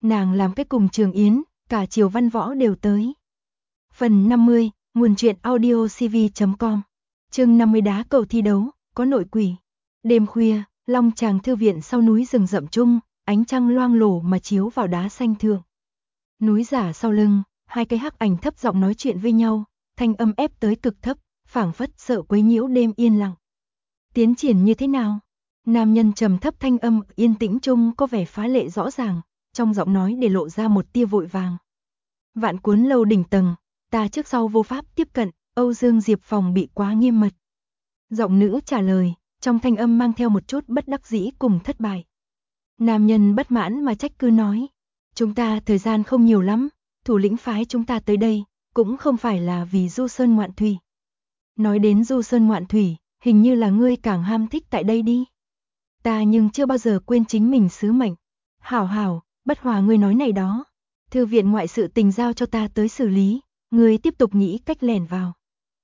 Nàng làm cái cùng Trường Yến, cả Triều Văn Võ đều tới. Phần 50, nguồn truyện audio cv.com. Chương 50 đá cầu thi đấu, có nội quỷ. Đêm khuya, Long Tràng thư viện sau núi rừng rậm trung, ánh trăng loang lổ mà chiếu vào đá xanh thượng. Núi giả sau lưng, hai cái hắc ảnh thấp giọng nói chuyện với nhau, thanh âm ép tới cực thấp, phảng phất sợ quấy nhiễu đêm yên lặng. Tiến triển như thế nào? Nam nhân trầm thấp thanh âm yên tĩnh trung có vẻ phá lệ rõ ràng, trong giọng nói để lộ ra một tia vội vàng. Vạn Cuốn lâu đỉnh tầng, ta trước sau vô pháp tiếp cận, Âu Dương Diệp phòng bị quá nghiêm mật. Giọng nữ trả lời, trong thanh âm mang theo một chút bất đắc dĩ cùng thất bại. Nam nhân bất mãn mà trách cứ nói, chúng ta thời gian không nhiều lắm, thủ lĩnh phái chúng ta tới đây, cũng không phải là vì du sơn ngoạn thủy. Nói đến du sơn ngoạn thủy, hình như là ngươi càng ham thích tại đây đi. Ta nhưng chưa bao giờ quên chính mình sứ mệnh. Hảo hảo, bất hòa ngươi nói này đó. Thư viện ngoại sự tình giao cho ta tới xử lý, ngươi tiếp tục nghĩ cách lẻn vào.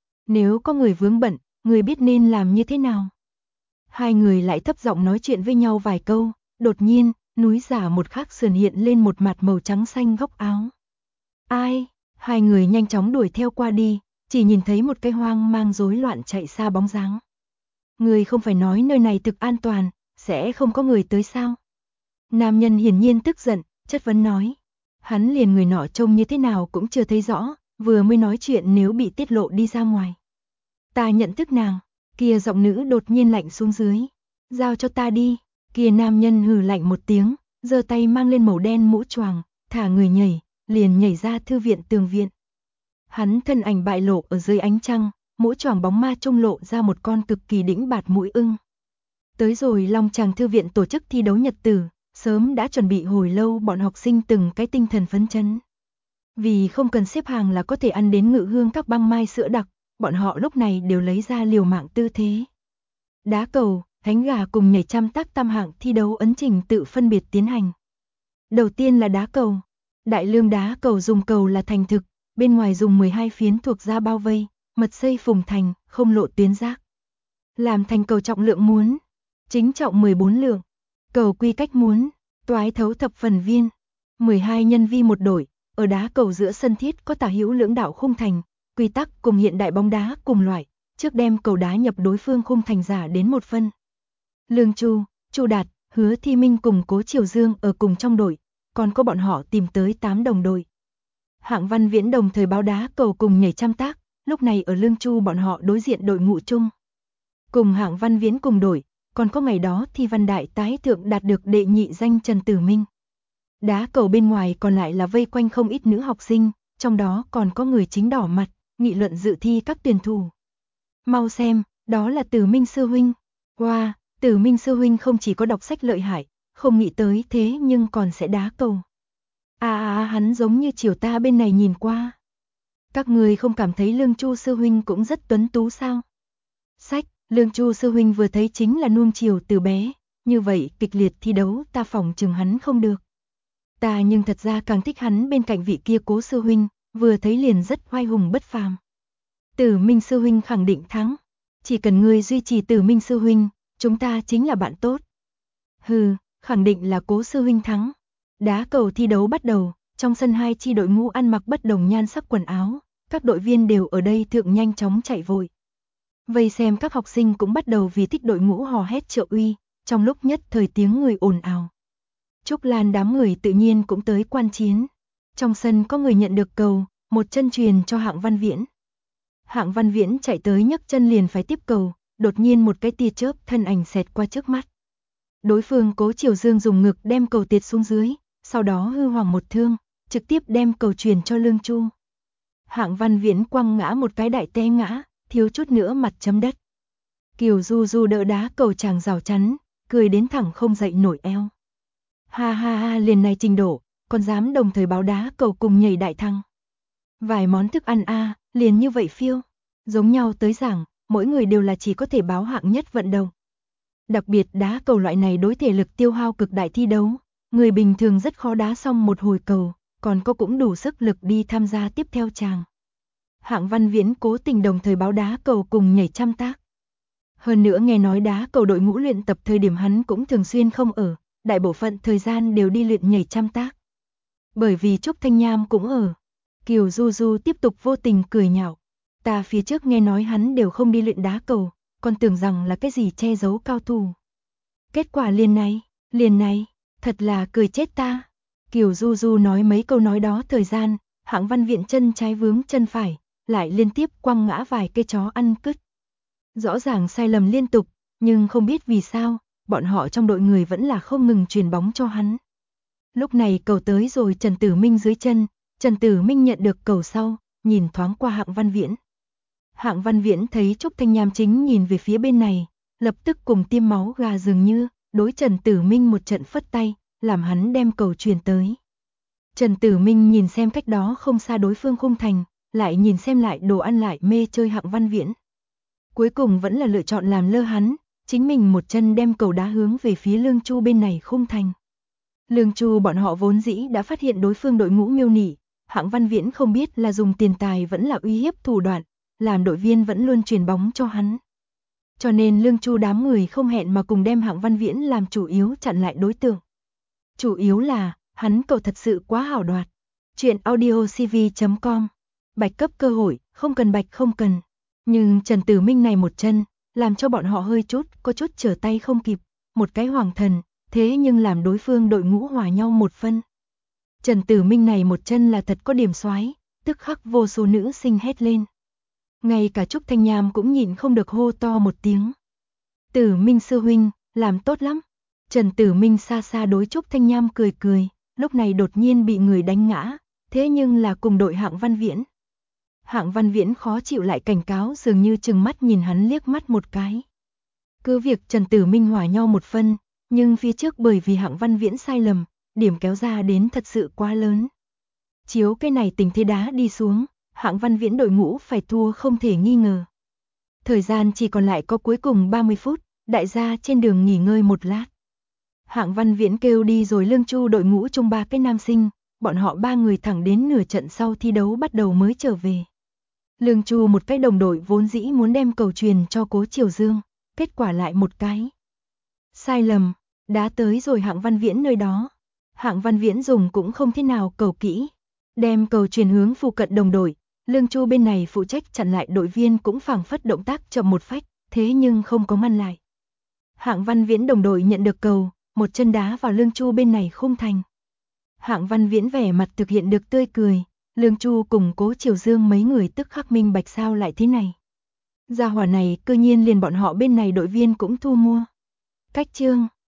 Nếu có người vướng bận, ngươi biết nên làm như thế nào? Hai người lại thấp giọng nói chuyện với nhau vài câu, đột nhiên, núi giả một khắc sườn hiện lên một mặt màu trắng xanh góc áo. Ai? Hai người nhanh chóng đuổi theo qua đi, chỉ nhìn thấy một cái hoang mang rối loạn chạy xa bóng dáng. Ngươi không phải nói nơi này thực an toàn, sẽ không có người tới sao? Nam nhân hiển nhiên tức giận, chất vấn nói. Hắn liền người nọ trông như thế nào cũng chưa thấy rõ, vừa mới nói chuyện nếu bị tiết lộ đi ra ngoài. Ta nhận thức nàng, kia giọng nữ đột nhiên lạnh xuống dưới. Giao cho ta đi, kia nam nhân hừ lạnh một tiếng, giơ tay mang lên màu đen mũ choàng, thả người nhảy, liền nhảy ra thư viện tường viện. Hắn thân ảnh bại lộ ở dưới ánh trăng, mũ choàng bóng ma trông lộ ra một con cực kỳ đĩnh bạt mũi ưng. Tới rồi Long Tràng thư viện tổ chức thi đấu nhật tử, sớm đã chuẩn bị hồi lâu, bọn học sinh từng cái tinh thần phấn chấn. Vì không cần xếp hàng là có thể ăn đến Ngự Hương các băng mai sữa đặc, bọn họ lúc này đều lấy ra liều mạng tư thế. Đá cầu, thánh gà cùng nhảy trăm tác tam hạng thi đấu ấn trình tự phân biệt tiến hành. Đầu tiên là đá cầu. Đại lương đá cầu dùng cầu là thành thực, bên ngoài dùng 12 phiến thuộc da bao vây, mật xây phùng thành, không lộ tuyến rác. Làm thành cầu trọng lượng muốn, chính trọng 14 lượng. Cầu quy cách muốn, toái thấu thập phần viên. 12 nhân vi một đội, ở đá cầu giữa sân thiết có tả hữu lưỡng đạo khung thành, quy tắc cùng hiện đại bóng đá cùng loại, trước đem cầu đá nhập đối phương khung thành giả đến một phân. Lương Chu, Chu Đạt, Hứa Thi Minh cùng Cố Triều Dương ở cùng trong đội, còn có bọn họ tìm tới 8 đồng đội. Hạng Văn Viễn đồng thời báo đá cầu cùng nhảy trăm tác, lúc này ở Lương Chu bọn họ đối diện đội ngũ chung. Cùng Hạng Văn Viễn cùng đội, còn có ngày đó thi văn đại tái thượng đạt được đệ nhị danh Trần Tử Minh. Đá cầu bên ngoài còn lại là vây quanh không ít nữ học sinh, trong đó còn có người chính đỏ mặt, nghị luận dự thi các tuyển thủ. Mau xem, đó là Tử Minh sư huynh. Wow, Tử Minh sư huynh không chỉ có đọc sách lợi hại, không nghĩ tới thế nhưng còn sẽ đá cầu. Hắn giống như chiều ta bên này nhìn qua. Các người không cảm thấy Lương Chu sư huynh cũng rất tuấn tú sao? Sách, Lương Chu sư huynh vừa thấy chính là nuông chiều từ bé, như vậy kịch liệt thi đấu ta phỏng chừng hắn không được. Ta nhưng thật ra càng thích hắn bên cạnh vị kia Cố sư huynh, vừa thấy liền rất oai hùng bất phàm. Tử Minh sư huynh khẳng định thắng, chỉ cần ngươi duy trì Tử Minh sư huynh, chúng ta chính là bạn tốt. Hừ, khẳng định là Cố sư huynh thắng. Đá cầu thi đấu bắt đầu, trong sân hai chi đội ngũ ăn mặc bất đồng nhan sắc quần áo, các đội viên đều ở đây thượng nhanh chóng chạy vội. Vây xem các học sinh cũng bắt đầu vì thích đội ngũ hò hét trợ uy, trong lúc nhất thời tiếng người ồn ào. Trúc Lan đám người tự nhiên cũng tới quan chiến. Trong sân có người nhận được cầu, một chân truyền cho Hạng Văn Viễn. Hạng Văn Viễn chạy tới nhấc chân liền phải tiếp cầu, đột nhiên một cái tia chớp thân ảnh xẹt qua trước mắt. Đối phương Cố Triều Dương dùng ngực đem cầu tiệt xuống dưới, sau đó hư hoàng một thương, trực tiếp đem cầu truyền cho Lương Chu. Hạng Văn Viễn quăng ngã một cái đại té ngã, thiếu chút nữa mặt chấm đất. Kiều Du Du đỡ đá cầu chàng rào chắn, cười đến thẳng không dậy nổi eo. Ha ha ha, liền này trình độ, còn dám đồng thời báo đá cầu cùng nhảy đại thăng. Vài món thức ăn liền như vậy phiêu. Giống nhau tới giảng, mỗi người đều là chỉ có thể báo hạng nhất vận động. Đặc biệt đá cầu loại này đối thể lực tiêu hao cực đại thi đấu, người bình thường rất khó đá xong một hồi cầu, còn có cũng đủ sức lực đi tham gia tiếp theo chàng. Hạng Văn Viễn cố tình đồng thời báo đá cầu cùng nhảy trăm tác. Hơn nữa nghe nói đá cầu đội ngũ luyện tập thời điểm hắn cũng thường xuyên không ở, đại bộ phận thời gian đều đi luyện nhảy trăm tác. Bởi vì Trúc Thanh Nham cũng ở. Kiều Du Du tiếp tục vô tình cười nhạo. Ta phía trước nghe nói hắn đều không đi luyện đá cầu, còn tưởng rằng là cái gì che giấu cao thủ. Kết quả liền này, thật là cười chết ta. Kiều Du Du nói mấy câu nói đó thời gian, Hạng Văn Viễn chân trái vướng chân phải, lại liên tiếp quăng ngã vài cây chó ăn cứt. Rõ ràng sai lầm liên tục, nhưng không biết vì sao, bọn họ trong đội người vẫn là không ngừng truyền bóng cho hắn. Lúc này cầu tới rồi Trần Tử Minh dưới chân, Trần Tử Minh nhận được cầu sau, nhìn thoáng qua Hạng Văn Viễn. Hạng Văn Viễn thấy Trúc Thanh Nham chính nhìn về phía bên này, lập tức cùng tiêm máu gà dường như, đối Trần Tử Minh một trận phất tay, làm hắn đem cầu truyền tới. Trần Tử Minh nhìn xem cách đó không xa đối phương khung thành, lại nhìn xem lại đồ ăn lại mê chơi Hạng Văn Viễn. Cuối cùng vẫn là lựa chọn làm lơ hắn, chính mình một chân đem cầu đá hướng về phía Lương Chu bên này khung thành. Lương Chu bọn họ vốn dĩ đã phát hiện đối phương đội ngũ miêu nị, Hạng Văn Viễn không biết là dùng tiền tài vẫn là uy hiếp thủ đoạn, làm đội viên vẫn luôn truyền bóng cho hắn. Cho nên Lương Chu đám người không hẹn mà cùng đem Hạng Văn Viễn làm chủ yếu chặn lại đối tượng. Chủ yếu là, hắn cầu thật sự quá hảo đoạt. Chuyện audiocv.com. Bạch cấp cơ hội, không cần bạch không cần. Nhưng Trần Tử Minh này một chân, làm cho bọn họ có chút trở tay không kịp. Một cái hoàng thần, thế nhưng làm đối phương đội ngũ hòa nhau một phân. Trần Tử Minh này một chân là thật có điểm soái, tức khắc vô số nữ sinh hét lên. Ngay cả Trúc Thanh Nham cũng nhịn không được hô to một tiếng. Tử Minh sư huynh, làm tốt lắm. Trần Tử Minh xa xa đối Trúc Thanh Nham cười cười, lúc này đột nhiên bị người đánh ngã, thế nhưng là cùng đội Hạng Văn Viễn. Hạng Văn Viễn khó chịu lại cảnh cáo dường như trừng mắt nhìn hắn liếc mắt một cái. Cứ việc Trần Tử Minh hòa nhau một phân, nhưng phía trước bởi vì Hạng Văn Viễn sai lầm, điểm kéo ra đến thật sự quá lớn. Chiếu cái này tình thế đá đi xuống, Hạng Văn Viễn đội ngũ phải thua không thể nghi ngờ. Thời gian chỉ còn lại có cuối cùng 30 phút, đại gia trên đường nghỉ ngơi một lát. Hạng Văn Viễn kêu đi rồi Lương Chu đội ngũ chung 3 cái nam sinh, bọn họ 3 người thẳng đến nửa trận sau thi đấu bắt đầu mới trở về. Lương Chu một cái đồng đội vốn dĩ muốn đem cầu truyền cho Cố Triều Dương, kết quả lại một cái sai lầm, đá tới rồi Hạng Văn Viễn nơi đó. Hạng Văn Viễn dùng cũng không thế nào cầu kỹ, đem cầu truyền hướng phụ cận đồng đội. Lương Chu bên này phụ trách chặn lại đội viên cũng phảng phất động tác chậm một phách, thế nhưng không có ngăn lại. Hạng Văn Viễn đồng đội nhận được cầu, một chân đá vào Lương Chu bên này khung thành. Hạng Văn Viễn vẻ mặt thực hiện được tươi cười, Lương Chu cùng Cố Triều Dương mấy người tức khắc minh bạch sao lại thế này. Gia hỏa này cư nhiên liền bọn họ bên này đội viên cũng thu mua. Cách chương